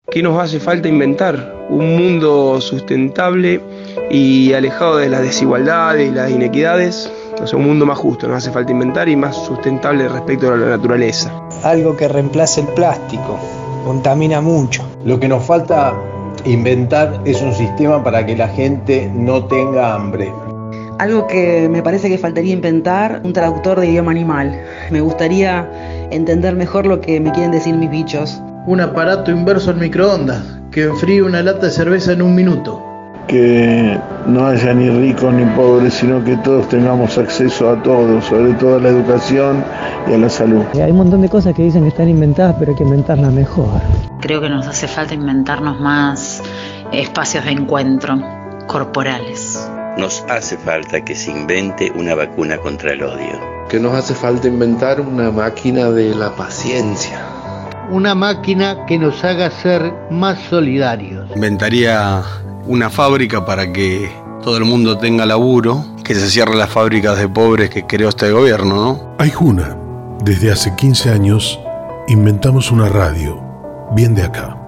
¿Qué nos hace falta inventar? Un mundo sustentable y alejado de las desigualdades y las inequidades. O sea, un mundo más justo nos hace falta inventar y más sustentable respecto a la naturaleza. Algo que reemplace el plástico, contamina mucho. Lo que nos falta inventar es un sistema para que la gente no tenga hambre. Algo que me parece que faltaría inventar, un traductor de idioma animal. Me gustaría entender mejor lo que me quieren decir mis bichos. Un aparato inverso al microondas, que enfríe una lata de cerveza en 1 minuto. Que no haya ni ricos ni pobres, sino que todos tengamos acceso a todo, sobre todo a la educación y a la salud. Hay un montón de cosas que dicen que están inventadas, pero hay que inventarlas mejor. Creo que nos hace falta inventarnos más espacios de encuentro corporales. Nos hace falta que se invente una vacuna contra el odio. Que nos hace falta inventar una máquina de la paciencia. Una máquina que nos haga ser más solidarios. Inventaría una fábrica para que todo el mundo tenga laburo, que se cierren las fábricas de pobres que creó este gobierno, ¿no? Aijuna, desde hace 15 años inventamos una radio, bien de acá.